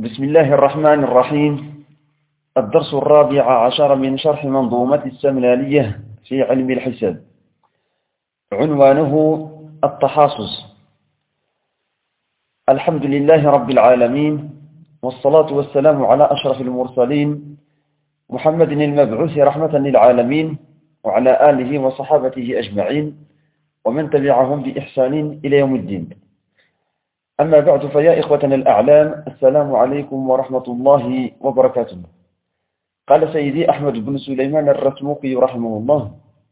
بسم الله الرحمن الرحيم. الدرس الرابع عشر من شرح منظومة السمنانية في علم الحساب، عنوانه التحاصص. الحمد لله رب العالمين، والصلاة والسلام على أشرف المرسلين محمد المبعوث رحمة للعالمين، وعلى آله وصحابته أجمعين ومن تبعهم بإحسان إلى يوم الدين. أما بعد، فيا إخوتنا الأعلام، السلام عليكم ورحمة الله وبركاته. قال سيدي أحمد بن سليمان الرتموقي رحمه الله: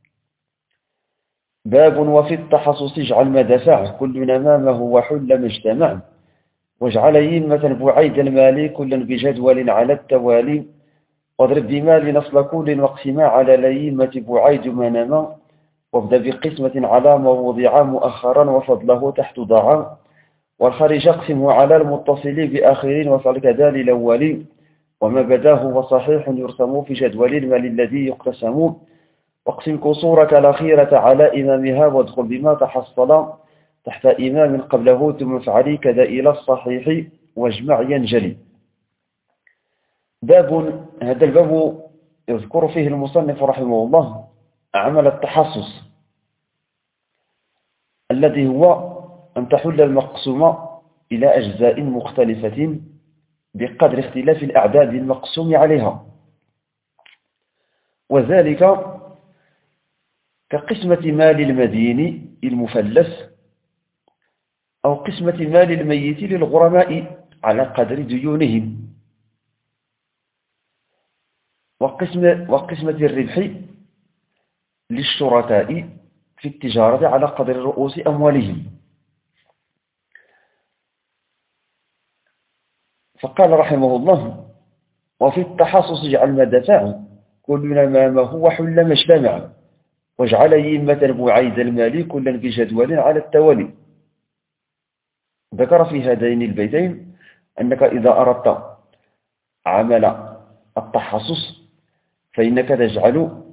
باب وفي التحصص اجعل ما دفع كل نمامه وحل ما اجتمع، واجعل يمة بعيد المال كلا بجدول على التوالي، واضرب بمال نصل كل واقسما على ليمة بعيد ما نما، وابدأ بقسمة على ما وضع مؤخرا وفضله تحت ضعا، والخارج اقسمه على المتصل بآخرين وصل كذال الأول، وما بداه وصحيح يرسم في جدول المال الذي يقتسم، واقسم كسورك الأخيرة على إمامها وادخل بما تحصل تحت إمام قبله ثم افعلي كذا إلى الصحيح واجمع ينجلي. هذا الباب يذكر فيه المصنف رحمه الله عمل التحصص، الذي هو أن تحل المقسومة إلى أجزاء مختلفة بقدر اختلاف الأعداد المقسوم عليها، وذلك كقسمة مال المدين المفلس، أو قسمة مال الميت للغرماء على قدر ديونهم، وقسمة الربح للشركاء في التجارة على قدر رؤوس أموالهم. فقال رحمه الله: وفي التحصص اجعل ما دفع كل نمامه وحل ما اجتمع، واجعل يمة بعيد المال كلا بجدول على التوالي. ذكر في هذين البيتين أنك إذا أردت عمل التحصص فإنك تجعل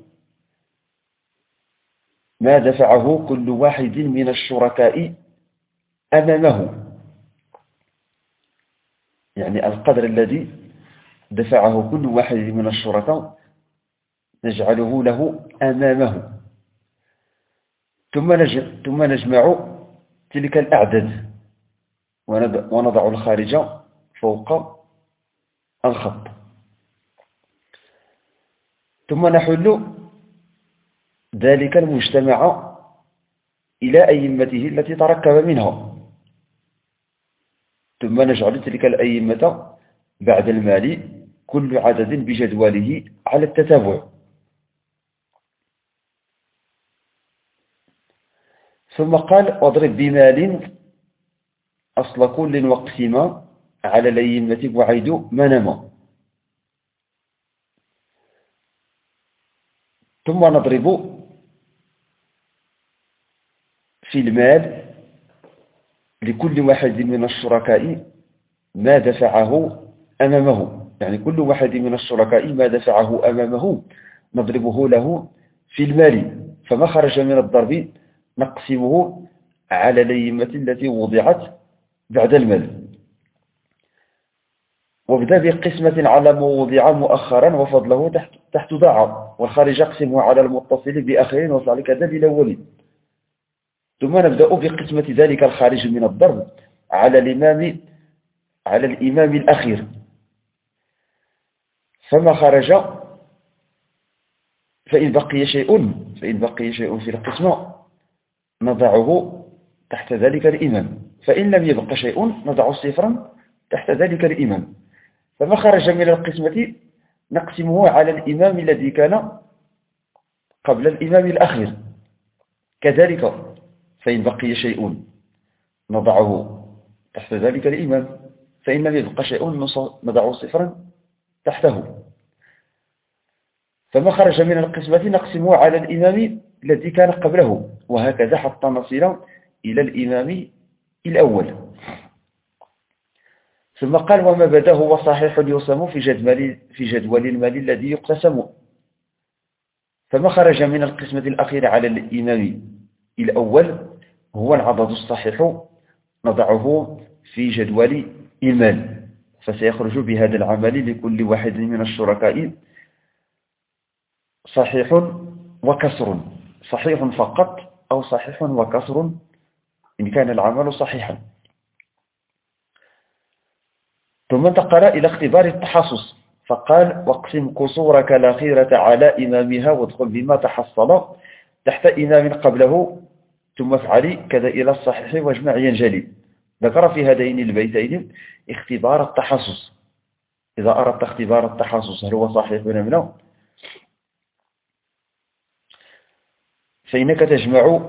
ما دفعه كل واحد من الشركاء أمامه، يعني القدر الذي دفعه كل واحد من الشركاء نجعله له أمامه، ثم نجمع تلك الأعداد ونضع الخارج فوق الخط، ثم نحل ذلك المجتمع إلى أئمته التي تركب منها، ثم نجعل تلك الأئمة بعد المال كل عدد بجدوله على التتابع. ثم قال: واضرب بمال أصل كل واقسما على الأئمة بعيد ما نما. ثم نضرب في المال لكل واحد من الشركاء ما دفعه أمامه، يعني كل واحد من الشركاء ما دفعه أمامه نضربه له في المال، فما خرج من الضرب نقسمه على الأئمة التي وضعت بعد المال، وابدأ بقسمة على ما وضع مؤخرا وفضله تحت ضاع، والخارج اقسمه على المتصل بآخرين وصل كذا بالأول. ثم نبدأ بقسمة ذلك الخارج من الضرب على الإمام الأخير، فما خرج فإن بقي شيء في القسمة نضعه تحت ذلك الإمام، فإن لم يبق شيء نضع صفرا تحت ذلك الإمام، فما خرج من القسمة نقسمه على الإمام الذي كان قبل الإمام الأخير، كذلك فإن بقي شيء نضعه تحت ذلك الإمام، فإن لم يبق شيء نضع صفرا تحته، فما خرج من القسمة نقسمه على الإمام الذي كان قبله، وهكذا حتى نصل إلى الإمام الأول. ثم قال: وما بداه وصحيح يرسم في جدول المال الذي يقتسم، فما خرج من القسمة الأخيرة على الإمام الأول هو العدد الصحيح نضعه في جدول المال. فسيخرج بهذا العمل لكل واحد من الشركاء صحيح وكسر، صحيح فقط أو صحيح وكسر إن كان العمل صحيحا. ثم انتقل إلى اختبار التحصص فقال: واقسم قصورك الأخيرة على إمامها وادخل بما تحصل تحت إمام قبله ثم افعلي كذا إلى الصحيح واجمع ينجلي. ذكر في هذين البيتين اختبار التحصص. إذا أردت اختبار التحصص هل هو صحيح أم لا، فإنك تجمع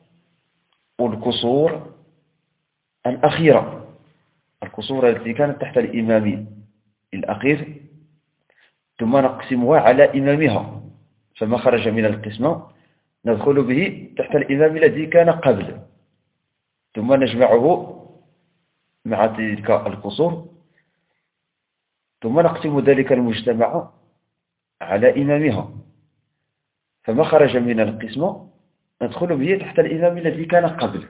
الكسور الأخيرة، الكسور التي كانت تحت الإمام الأخير، ثم نقسمها على إمامها، فما خرج من القسمة ندخل به تحت الإمام الذي كان قبل، ثم نجمعه مع تلك الكسور، ثم نقسم ذلك المجتمع على إمامها، فما خرج من القسمة ندخل به تحت الإمام الذي كان قبل،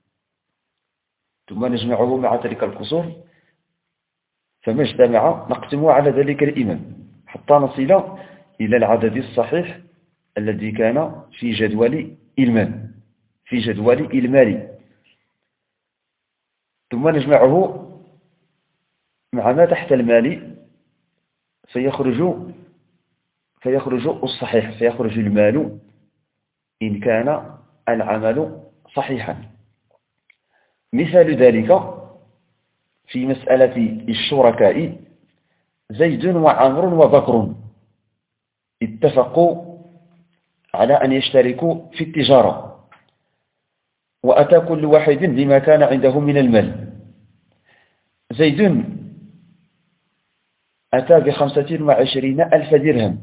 ثم نجمعه مع تلك الكسور، فما اجتمع نقسمه على ذلك الإمام حتى نصل إلى العدد الصحيح الذي كان في جدول إلمان، في جدول إلمالي، ثم نجمعه مع ما تحت المال فيخرج الصحيح، فيخرج المال إن كان العمل صحيحا. مثال ذلك في مسألة الشركاء: زيد وعمر وبكر اتفقوا على أن يشتركوا في التجارة، وأتى كل واحد بما كان عنده من المال. زيد أتى ب25,000 درهم.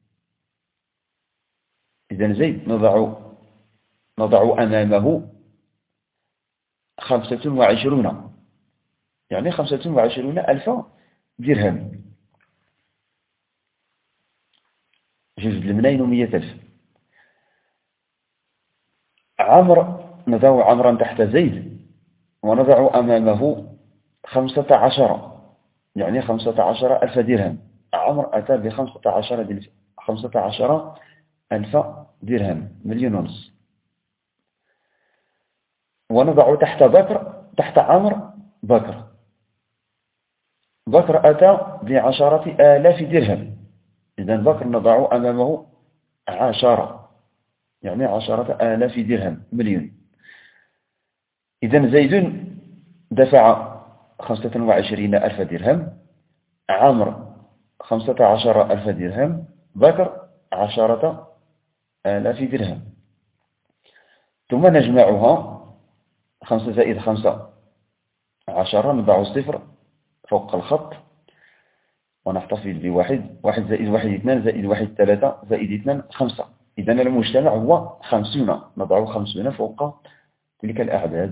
إذن زيد نضع أمامه 25، يعني 25,000 درهم، جوج الملايين و100,000. نضع عمرا تحت زيد ونضع أمامه 15، يعني 15,000 درهم. عمر أتى ب15,000 درهم، 1,500,000. ونضع تحت عمر بكر أتى ب10,000 درهم. إذن بكر نضع أمامه 10، يعني 10,000 درهم، مليون. إذن زيد دفع 25,000 درهم، عمر 15,000 درهم، بكر 10,000 درهم. ثم نجمعها، 5 زائد 5 10، نضع الصفر فوق الخط ونحتفظ بواحد، 1 زائد 1 2 زائد 1 3 زائد 2 5. إذن المجتمع هو 50، نضع 50 فوق تلك الأعداد.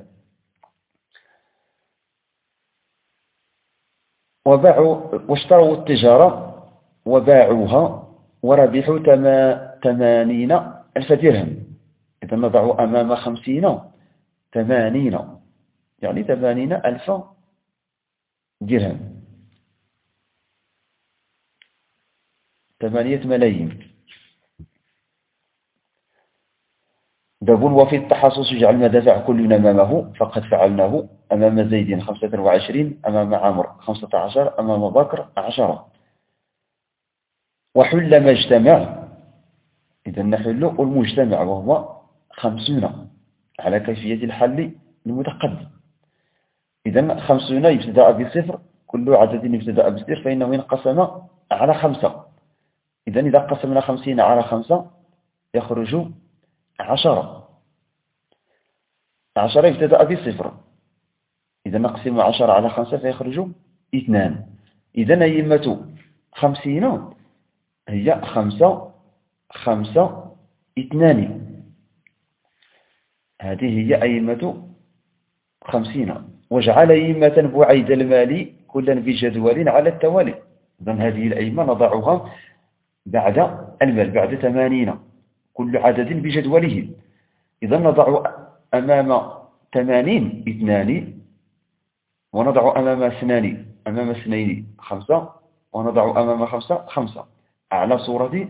واشتروا التجارة وباعوها وربحوا 80,000 درهم. إذن نضع أمام 50 80، يعني 80,000 درهم، 8 ملايين. باب: وفي التحصص اجعل ما دفع كل أمامه، فقد فعلناه: أمام زيد 25، أمام عمرو 15، أمام بكر 10. وحل ما اجتمع، إذا نحل المجتمع وهو 50 على كيفية الحل المتقدم. إذا 50 يبتدأ بصفر، كل عدد يبتدأ بصفر فإنه ينقسم على 5. إذا قسمنا 50 على 5 يخرج 10. 10 يبتدأ بصفر، إذا نقسم 10 على 5 فيخرج 2. إذا أئمة 50 هي 5 5 2. هذه هي أئمة 50. واجعل أئمة بعيد المال كلا بجدول على التوالي. إذن هذه الأئمة نضعها بعد المال، بعد 80، كل عدد بجدوله. إذا نضع أمام 80 2، ونضع أمام أمام 2 5 ونضع أمام 5 5 على صورة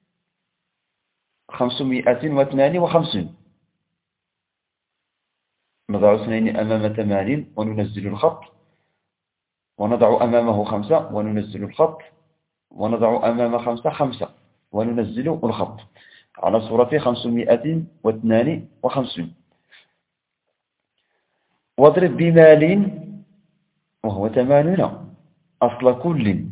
552. نضع 2 أمام 80 وننزل الخط، ونضع أمامه 5 وننزل الخط، ونضع أمام 5 5 وننزل الخط على صورة 552. واضرب بمال وهو 80 أصل كل،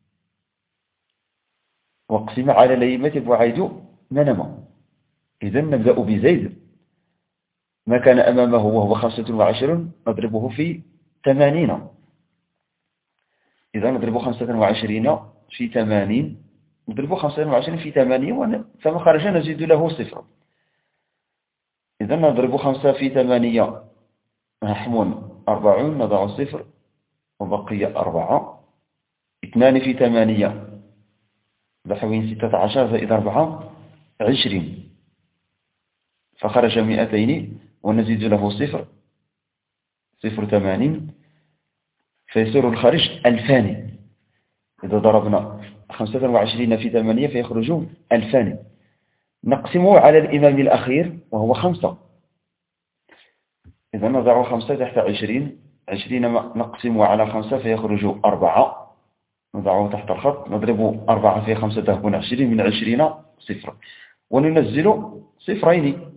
واقسم على ليمة بعيد منما. إذن نبدأ بزيد، ما كان أمامه وهو 25 نضربه في 80. إذا نضرب 25 في 80، نضرب 25 في 8 فما خرج نزيد له 0. إذا نضرب 5 في 8 محمول 40 نضع 0 وبقي 4. 2 في 8 بحوين 16 زائد 4 20، فخرج 200 ونزيد له 0 80 فيصير الخارج 2000. إذا ضربنا 25 في 8 فيخرج 2000. نقسمه على الإمام الأخير وهو 5. إذا نضع 5 تحت 20 نقسمه على 5 فيخرج 4. نضعه تحت الخط، نضرب 4 في 5 تكون 20، من 20 صفر وننزل صفرين.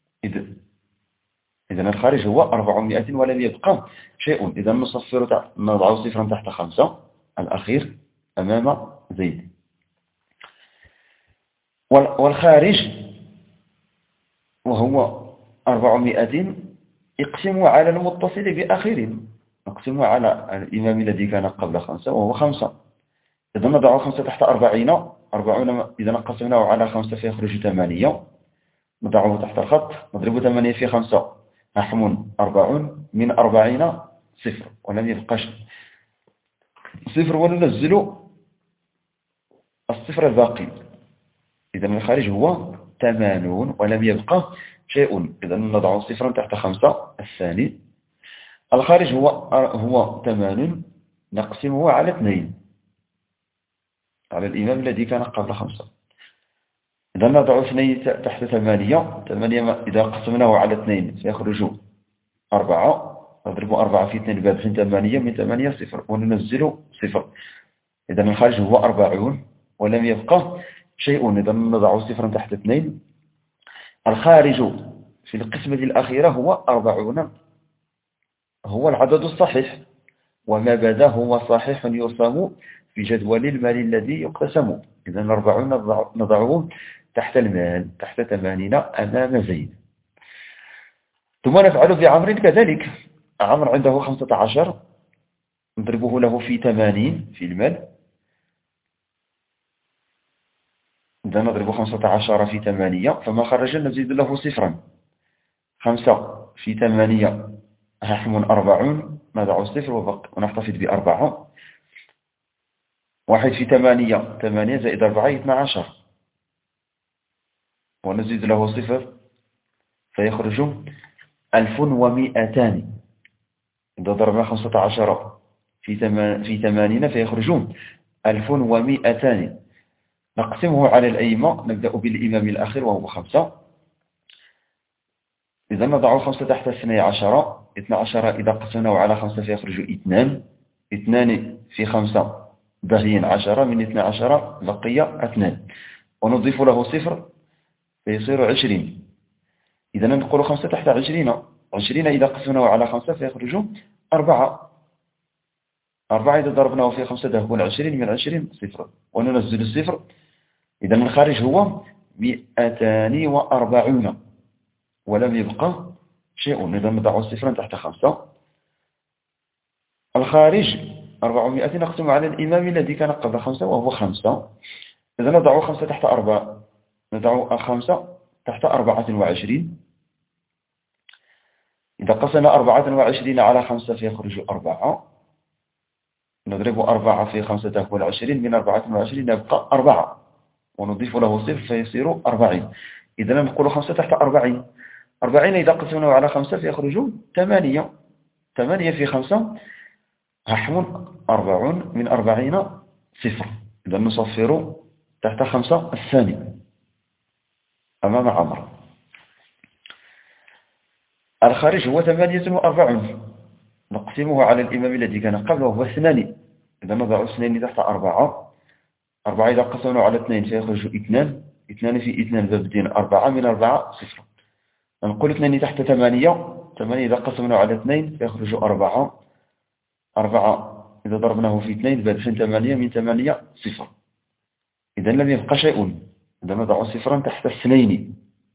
إذن الخارج هو 400 ولم يبقى شيء. إذا نصفر، نضع صفرا تحت 5 الأخير أمام زيد. والخارج وهو 400 اقسم على المتصل بأخير، نقسم على الإمام الذي كان قبل 5 وهو 5. إذا نضع 5 تحت 40 إذا قسمناه على 5 فيخرج 8. نضعه تحت الخط، نضرب 8 في 5 نحمون 40، من 40 صفر ولم يبقى صفر وننزل الصفر الباقي. إذا الخارج هو 80 ولم يبقى شيء. إذا نضع صفرا تحت 5 الثاني. الخارج هو 80 نقسمه على 2 على الإمام الذي كان قبل 5. إذا نضع 2 تحت 8 إذا قسمناه على 2 سيخرج 4. نضرب 4 في 2 بابحين 8، من 8 صفر وننزل صفر. إذا الخارج هو 40 ولم يبقى شيء. إذا نضع صفرا تحت 2. الخارج في القسمة الأخيرة هو 40، هو العدد الصحيح، وما بدا هو صحيح يرسم في جدول المال الذي يقتسم. إذا 40 نضعه تحت المال تحت 80 أمام زيد. ثم نفعل في عمرو كذلك. عمرو عنده 15 نضربه له في 80 في المال. إذا نضرب 15 في 8 فما خرج نزيد له صفرا. 5 في 8 هحم 40 نضع صفر ونحتفظ ب4. 1 في 8 زائد 4 12 ونزيد له صفر فيخرج 1200. إذا ضربنا 15 في 80 فيخرجون 1200. نقسمه على الأئمة، نبدأ بالإمام الأخير وهو 5. إذا نضع 5 تحت 12. 12 إذا قسمناه على 5 فيخرج 2. 2 في 5 بهين 10، من 12 بقي 2 ونضيف له صفر فيصير 20. إذا ننقل 5 تحت 20. 20 إذا قسمناه على 5 فيخرج 4. 4 إذا ضربناه في 5 تكون 20، من 20 صفر وننزل الصفر. إذا الخارج هو 240 ولم يبقى شيء. إذا نضع صفرا تحت 5. الخارج 400 نقسم على الإمام الذي كان قبل 5 وهو 5. إذا نضع 5 تحت 4، نضع 5 تحت 24. إذا قسنا 24 على 5 فيخرج 4. نضرب 4 في 5 تكون 20، من 24 يبقى 4 ونضيف له صفر فيصير 40. إذا نقول 5 تحت 40. 40 إذا قسمناه على 5 فيخرج 8. 8 في 5 هحم 40 من 40 صفر. إذا نصفر تحت 5 الثاني أمام عمرو. الخارج هو 48، نقسمه على الإمام الذي كان قبله وهو 2. إذا نضع 2 تحت 4. 4 إذا قسمنا على 2 فيخرج 2. 2 في 2 بابدين 4 من 4 صفر. نقول 2 تحت 8. 8 إذا قسمنا على 2 فيخرج 4. 4 إذا ضربناه في 2 بابدين 8 من 8 صفر. إذا لم يبقى شيء. إذا نضع صفرا تحت 2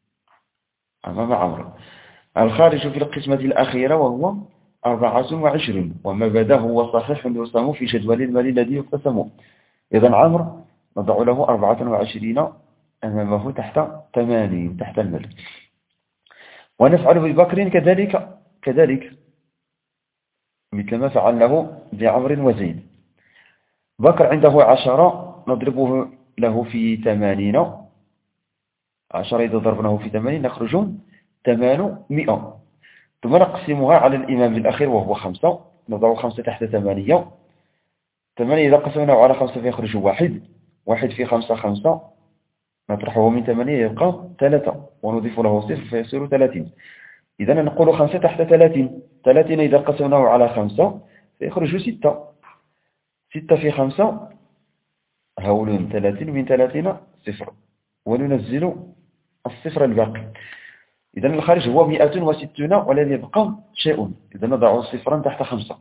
أمام عمرو. الخارج في القسمة الأخيرة وهو 24، وما بدا هو صحيح يرسم في جدول المال الذي يقسم. إذا عمرو نضع له 24 أمامه تحت 80 تحت المال. ونفعل ببكر كذلك مثل ما فعلناه بعمر وزيد. بكر عنده 10 نضربه له في 80. 10 إذا ضربناه في 80 نخرج 800. ثم نقسمها على الإمام الأخير وهو 5. نضع 5 تحت 8. 8 إذا قسمناه على 5 فيخرج 1. 1 في 5 5. نطرحه من 8 يبقى 3 ونضيف له 0 فيصير 30. إذا نقول 5 تحت 30. 30 إذا قسمناه على 5 فيخرج 6. 6 في 5 هول 30 من 30 0 وننزل الصفر الباقي. إذا الخارج هو 160 ولن يبقى شيء. إذا نضع صفرا تحت 5.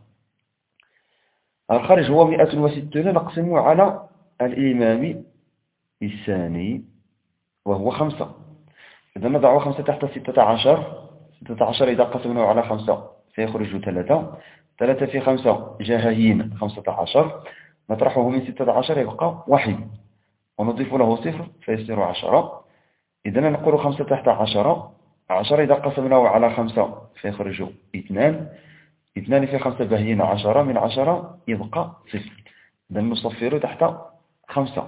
الخارج هو 160 نقسم على الإمام الثاني وهو 5. إذا نضع 5 تحت 16. 16 إذا قسمناه على 5 سيخرج 3. 3 في 5 جاهين 15. نطرحه من 16 يبقى 1 ونضيف له 0 فيصير 10. إذا نقول 5 تحت 10. 10 إذا قسمناه على 5 فيخرج 2. 2 في 5 باهيين 10 من 10 يبقى 0. إذا نصفر تحت 5.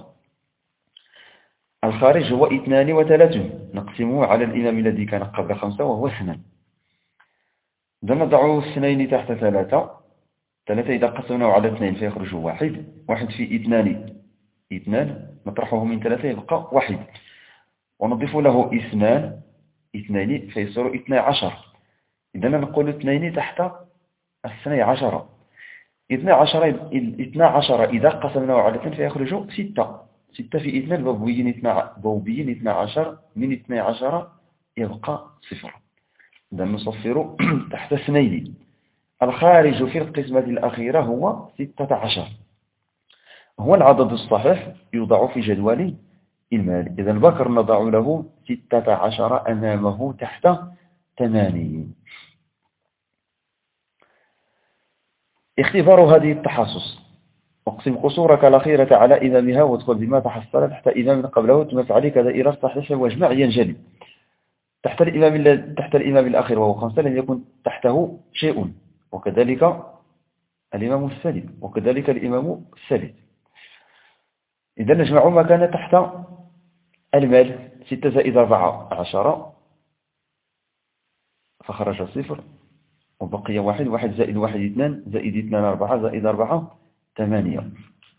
الخارج هو 32 نقسمه على الإمام الذي كان قبل 5 وهو 2. إذا نضع 2 تحت 3. 3 إذا قسمناه على 2 فيخرج 1. 1 في 2 2 نطرحه من 3 يبقى 1 ونضيف له 2 فيصير 12. إذا نقول 2 تحت 12. 12 إذا قسمناه على 2 فيخرج 6. 6 في 2 بوبيين 12 من 12 يبقى 0. إذا نصفر تحت 2. الخارج في القسمة الأخيرة هو 16. هو العدد الصحيح يوضع في جدول المال. إذا البكر نضع له 16 أمامه تحت 80. اختبار هذه التحصص: اقسم قصورك الأخيرة على إمامها وادخل بما تحصل تحت إمام قبله ثم فعلك دائرة صحيحة واجمع ينجلي. تحت الإمام الأخير وهو 5 لم يكن تحته شيء، وكذلك الإمام الثالث وكذلك الإمام الثالث. إذا نجمع ما كان تحت المال. 6 زائد 4 10 فخرج 0 وبقي 1. 1 زائد 1 2 زائد 2 4 زائد 4 8.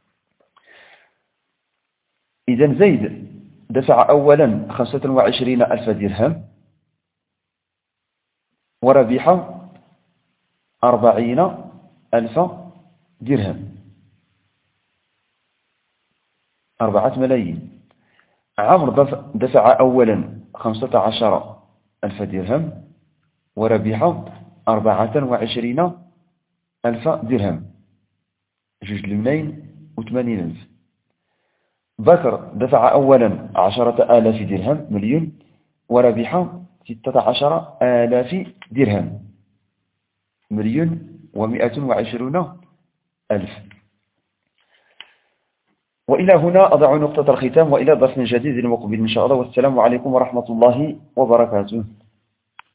إذا زيد دفع أولا 25,000 درهم وربح 40,000 درهم، 4 ملايين. عمرو دفع أولا 15,000 درهم وربح 24,000 درهم، 2,80,000. بكر دفع أولا 10,000 درهم مليون وربح 16,000 درهم، 1,120,000. وإلى هنا أضع نقطة الختام، وإلى درس جديد مقبل إن شاء الله، والسلام عليكم ورحمة الله وبركاته.